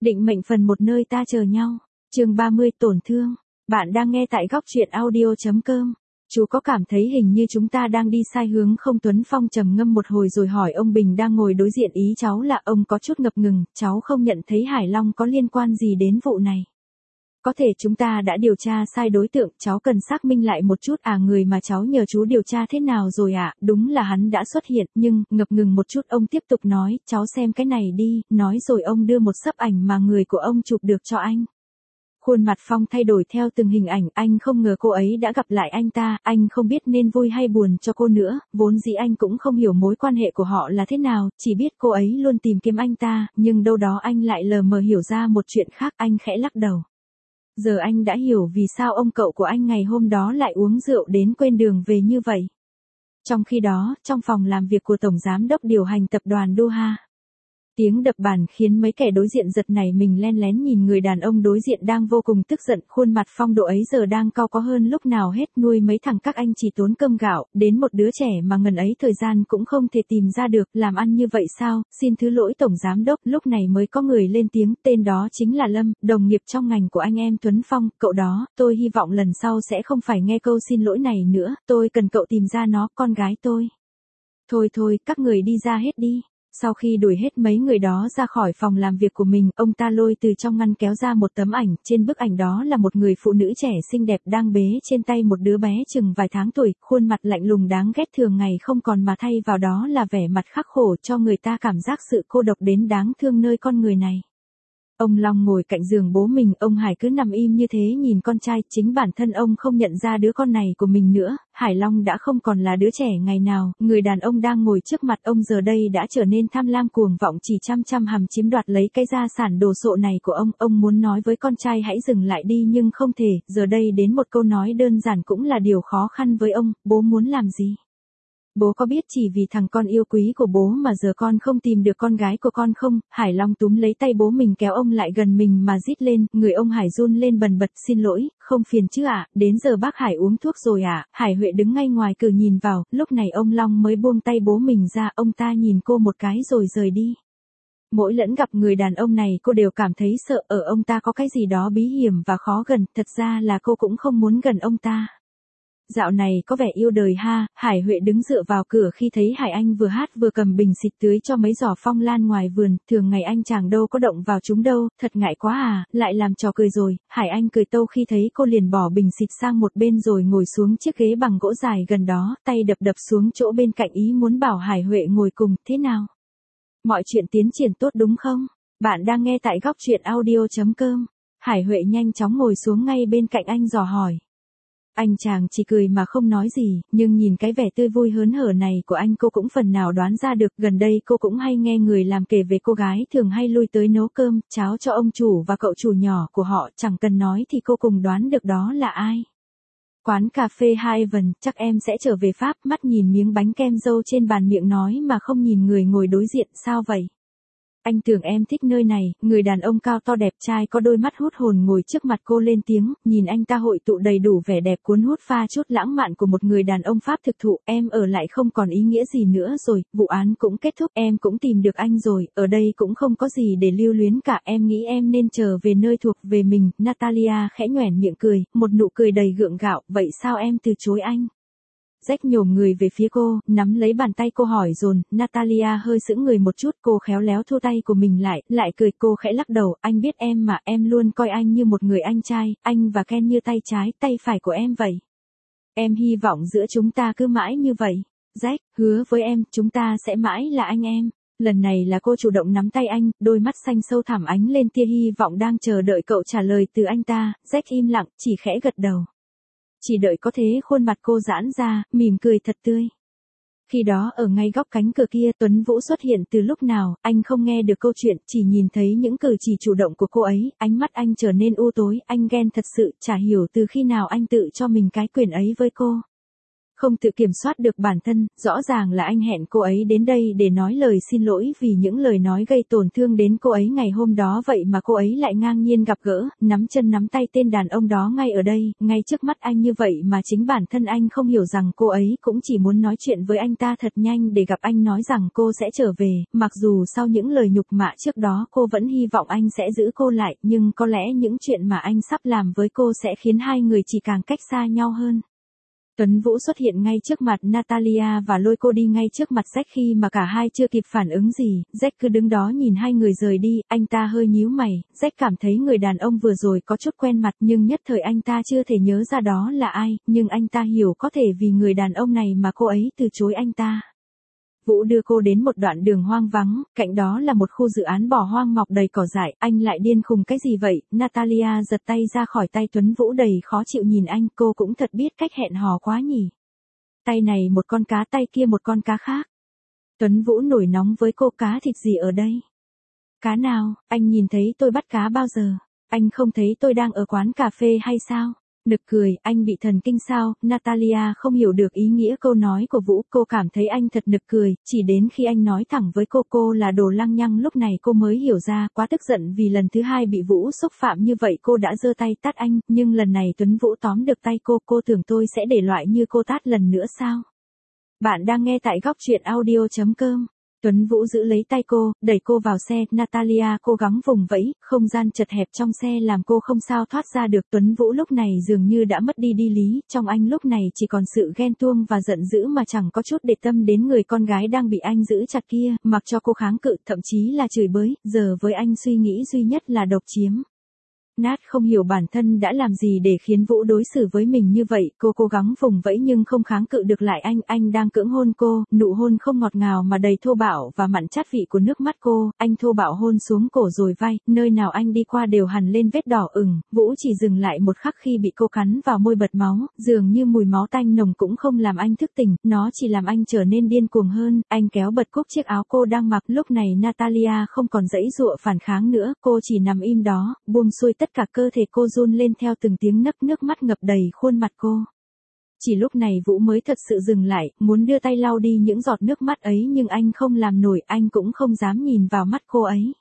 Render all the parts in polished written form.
Định mệnh phần một nơi ta chờ nhau. Chương 30 tổn thương. Bạn đang nghe tại góc truyện audio.com. Chú có cảm thấy hình như chúng ta đang đi sai hướng không? Tuấn Phong trầm ngâm một hồi rồi hỏi ông Bình đang ngồi đối diện. Ý cháu là ông có chút ngập ngừng, cháu không nhận thấy Hải Long có liên quan gì đến vụ này. Có thể chúng ta đã điều tra sai đối tượng, cháu cần xác minh lại một chút. Người mà cháu nhờ chú điều tra thế nào rồi ạ? Đúng là hắn đã xuất hiện, nhưng, ngập ngừng một chút ông tiếp tục nói, cháu xem cái này đi, nói rồi ông đưa một xấp ảnh mà người của ông chụp được cho anh. Khuôn mặt Phong thay đổi theo từng hình ảnh, anh không ngờ cô ấy đã gặp lại anh ta, anh không biết nên vui hay buồn cho cô nữa, vốn dĩ anh cũng không hiểu mối quan hệ của họ là thế nào, chỉ biết cô ấy luôn tìm kiếm anh ta, nhưng đâu đó anh lại lờ mờ hiểu ra một chuyện khác, anh khẽ lắc đầu. Giờ anh đã hiểu vì sao ông cậu của anh ngày hôm đó lại uống rượu đến quên đường về như vậy. Trong khi đó, trong phòng làm việc của Tổng Giám đốc điều hành tập đoàn Doha, tiếng đập bàn khiến mấy kẻ đối diện giật nảy mình len lén nhìn người đàn ông đối diện đang vô cùng tức giận. Khuôn mặt Phong độ ấy giờ đang cau có hơn lúc nào hết. Nuôi mấy thằng các anh chỉ tốn cơm gạo, đến một đứa trẻ mà ngần ấy thời gian cũng không thể tìm ra được, làm ăn như vậy sao? Xin thứ lỗi Tổng Giám đốc. Lúc này mới có người lên tiếng, tên đó chính là Lâm, đồng nghiệp trong ngành của anh em Tuấn Phong. Cậu đó, tôi hy vọng lần sau sẽ không phải nghe câu xin lỗi này nữa, tôi cần cậu tìm ra nó, con gái tôi. Thôi, các người đi ra hết đi. Sau khi đuổi hết mấy người đó ra khỏi phòng làm việc của mình, ông ta lôi từ trong ngăn kéo ra một tấm ảnh, trên bức ảnh đó là một người phụ nữ trẻ xinh đẹp đang bế trên tay một đứa bé chừng vài tháng tuổi, khuôn mặt lạnh lùng đáng ghét thường ngày không còn mà thay vào đó là vẻ mặt khắc khổ cho người ta cảm giác sự cô độc đến đáng thương nơi con người này. Ông Long ngồi cạnh giường bố mình, ông Hải cứ nằm im như thế nhìn con trai, chính bản thân ông không nhận ra đứa con này của mình nữa. Hải Long đã không còn là đứa trẻ ngày nào, người đàn ông đang ngồi trước mặt ông giờ đây đã trở nên tham lam cuồng vọng, chỉ chăm hằm chiếm đoạt lấy cái gia sản đồ sộ này của ông muốn nói với con trai hãy dừng lại đi nhưng không thể, giờ đây đến một câu nói đơn giản cũng là điều khó khăn với ông. Bố muốn làm gì? Bố có biết chỉ vì thằng con yêu quý của bố mà giờ con không tìm được con gái của con không? Hải Long túm lấy tay bố mình kéo ông lại gần mình mà rít lên, người ông Hải run lên bần bật, xin lỗi, không phiền chứ ạ, đến giờ bác Hải uống thuốc rồi ạ. Hải Huệ đứng ngay ngoài cửa nhìn vào, lúc này ông Long mới buông tay bố mình ra, ông ta nhìn cô một cái rồi rời đi. Mỗi lần gặp người đàn ông này cô đều cảm thấy sợ, ở ông ta có cái gì đó bí hiểm và khó gần, thật ra là cô cũng không muốn gần ông ta. Dạo này có vẻ yêu đời ha. Hải Huệ đứng dựa vào cửa khi thấy Hải Anh vừa hát vừa cầm bình xịt tưới cho mấy giỏ phong lan ngoài vườn, thường ngày anh chàng đâu có động vào chúng đâu, thật ngại quá lại làm trò cười rồi. Hải Anh cười tâu khi thấy cô liền bỏ bình xịt sang một bên rồi ngồi xuống chiếc ghế bằng gỗ dài gần đó, tay đập xuống chỗ bên cạnh ý muốn bảo Hải Huệ ngồi cùng. Thế nào? Mọi chuyện tiến triển tốt đúng không? Bạn đang nghe tại góc truyện audio.com. Hải Huệ nhanh chóng ngồi xuống ngay bên cạnh anh dò hỏi. Anh chàng chỉ cười mà không nói gì, nhưng nhìn cái vẻ tươi vui hớn hở này của anh cô cũng phần nào đoán ra được. Gần đây cô cũng hay nghe người làm kể về cô gái thường hay lui tới nấu cơm, cháo cho ông chủ và cậu chủ nhỏ của họ, chẳng cần nói thì cô cùng đoán được đó là ai. Quán cà phê Haven, chắc em sẽ trở về Pháp. Mắt nhìn miếng bánh kem dâu trên bàn miệng nói mà không nhìn người ngồi đối diện, sao vậy? Anh tưởng em thích nơi này. Người đàn ông cao to đẹp trai có đôi mắt hút hồn ngồi trước mặt cô lên tiếng, nhìn anh ta hội tụ đầy đủ vẻ đẹp cuốn hút pha chút lãng mạn của một người đàn ông Pháp thực thụ. Em ở lại không còn ý nghĩa gì nữa rồi, vụ án cũng kết thúc, em cũng tìm được anh rồi, ở đây cũng không có gì để lưu luyến cả, em nghĩ em nên trở về nơi thuộc về mình. Natalia khẽ nhoẻn miệng cười, một nụ cười đầy gượng gạo, vậy sao em từ chối anh? Jack nhổm người về phía cô, nắm lấy bàn tay cô hỏi dồn. Natalia hơi sững người một chút, cô khéo léo thu tay của mình lại cười. Cô khẽ lắc đầu, anh biết em mà, em luôn coi anh như một người anh trai, anh và Ken như tay trái, tay phải của em vậy. Em hy vọng giữa chúng ta cứ mãi như vậy. Jack, hứa với em, chúng ta sẽ mãi là anh em. Lần này là cô chủ động nắm tay anh, đôi mắt xanh sâu thẳm ánh lên tia hy vọng đang chờ đợi cậu trả lời từ anh ta. Jack im lặng, chỉ khẽ gật đầu. Chỉ đợi có thế khuôn mặt cô giãn ra, mỉm cười thật tươi. Khi đó ở ngay góc cánh cửa kia Tuấn Vũ xuất hiện từ lúc nào, anh không nghe được câu chuyện, chỉ nhìn thấy những cử chỉ chủ động của cô ấy, ánh mắt anh trở nên u tối, anh ghen thật sự, chả hiểu từ khi nào anh tự cho mình cái quyền ấy với cô. không tự kiểm soát được bản thân, rõ ràng là anh hẹn cô ấy đến đây để nói lời xin lỗi vì những lời nói gây tổn thương đến cô ấy ngày hôm đó, vậy mà cô ấy lại ngang nhiên gặp gỡ, nắm chân nắm tay tên đàn ông đó ngay ở đây, ngay trước mắt anh như vậy mà chính bản thân anh không hiểu rằng cô ấy cũng chỉ muốn nói chuyện với anh ta thật nhanh để gặp anh nói rằng cô sẽ trở về, mặc dù sau những lời nhục mạ trước đó cô vẫn hy vọng anh sẽ giữ cô lại, nhưng có lẽ những chuyện mà anh sắp làm với cô sẽ khiến hai người chỉ càng cách xa nhau hơn. Tuấn Vũ xuất hiện ngay trước mặt Natalia và lôi cô đi ngay trước mặt Jack khi mà cả hai chưa kịp phản ứng gì, Jack cứ đứng đó nhìn hai người rời đi, anh ta hơi nhíu mày, Jack cảm thấy người đàn ông vừa rồi có chút quen mặt nhưng nhất thời anh ta chưa thể nhớ ra đó là ai, nhưng anh ta hiểu có thể vì người đàn ông này mà cô ấy từ chối anh ta. Vũ đưa cô đến một đoạn đường hoang vắng, cạnh đó là một khu dự án bỏ hoang mọc đầy cỏ dại, anh lại điên khùng cái gì vậy, Natalia giật tay ra khỏi tay Tuấn Vũ đầy khó chịu nhìn anh, cô cũng thật biết cách hẹn hò quá nhỉ. Tay này một con cá, tay kia một con cá khác. Tuấn Vũ nổi nóng với cô, cá thịt gì ở đây? Cá nào, anh nhìn thấy tôi bắt cá bao giờ? Anh không thấy tôi đang ở quán cà phê hay sao? Nực cười, anh bị thần kinh sao? Natalia không hiểu được ý nghĩa câu nói của Vũ, cô cảm thấy anh thật nực cười, chỉ đến khi anh nói thẳng với cô là đồ lăng nhăng lúc này cô mới hiểu ra, quá tức giận vì lần thứ hai bị Vũ xúc phạm như vậy cô đã giơ tay tát anh, nhưng lần này Tuấn Vũ tóm được tay cô tưởng tôi sẽ để loại như cô tát lần nữa sao? Bạn đang nghe tại góc truyện audio.com. Tuấn Vũ giữ lấy tay cô, đẩy cô vào xe, Natalia cố gắng vùng vẫy, không gian chật hẹp trong xe làm cô không sao thoát ra được. Tuấn Vũ lúc này dường như đã mất đi lý, trong anh lúc này chỉ còn sự ghen tuông và giận dữ mà chẳng có chút để tâm đến người con gái đang bị anh giữ chặt kia, mặc cho cô kháng cự, thậm chí là chửi bới, giờ với anh suy nghĩ duy nhất là độc chiếm. Nat không hiểu bản thân đã làm gì để khiến Vũ đối xử với mình như vậy, cô cố gắng vùng vẫy nhưng không kháng cự được lại anh đang cưỡng hôn cô, nụ hôn không ngọt ngào mà đầy thô bạo và mặn chát vị của nước mắt cô, anh thô bạo hôn xuống cổ rồi vai, nơi nào anh đi qua đều hằn lên vết đỏ ửng, Vũ chỉ dừng lại một khắc khi bị cô cắn vào môi bật máu, dường như mùi máu tanh nồng cũng không làm anh thức tỉnh, nó chỉ làm anh trở nên điên cuồng hơn, anh kéo bật cúc chiếc áo cô đang mặc, lúc này Natalia không còn giãy giụa phản kháng nữa, cô chỉ nằm im đó, buông xuôi tất cả cơ thể cô run lên theo từng tiếng nấc, nước mắt ngập đầy khuôn mặt cô. Chỉ lúc này Vũ mới thật sự dừng lại, muốn đưa tay lau đi những giọt nước mắt ấy nhưng anh không làm nổi, anh cũng không dám nhìn vào mắt cô ấy.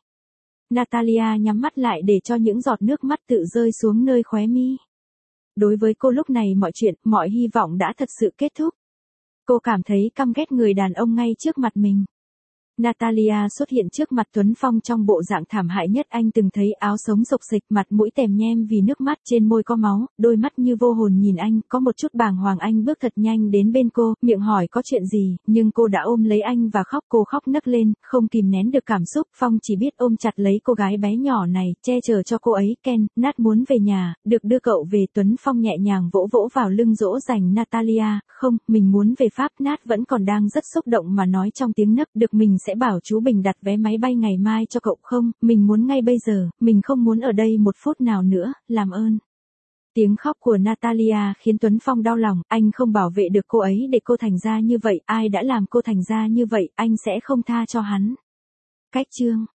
Natalia nhắm mắt lại để cho những giọt nước mắt tự rơi xuống nơi khóe mi. Đối với cô lúc này mọi chuyện, mọi hy vọng đã thật sự kết thúc. Cô cảm thấy căm ghét người đàn ông ngay trước mặt mình. Natalia xuất hiện trước mặt Tuấn Phong trong bộ dạng thảm hại nhất anh từng thấy, áo sống rộc rịch, mặt mũi tèm nhem vì nước mắt, trên môi có máu, đôi mắt như vô hồn nhìn anh, có một chút bàng hoàng. Anh bước thật nhanh đến bên cô, miệng hỏi có chuyện gì, nhưng cô đã ôm lấy anh và khóc, cô khóc nấc lên, không kìm nén được cảm xúc. Phong chỉ biết ôm chặt lấy cô gái bé nhỏ này, che chở cho cô ấy. Ken, Nat muốn về nhà, được đưa cậu về. Tuấn Phong nhẹ nhàng vỗ vỗ vào lưng dỗ dành Natalia, không, mình muốn về Pháp. Nat vẫn còn đang rất xúc động mà nói trong tiếng nấc, được mình sẽ bảo chú Bình đặt vé máy bay ngày mai cho cậu không, mình muốn ngay bây giờ, mình không muốn ở đây một phút nào nữa, làm ơn. Tiếng khóc của Natalia khiến Tuấn Phong đau lòng, anh không bảo vệ được cô ấy để cô thành ra như vậy, ai đã làm cô thành ra như vậy, anh sẽ không tha cho hắn. Cách chương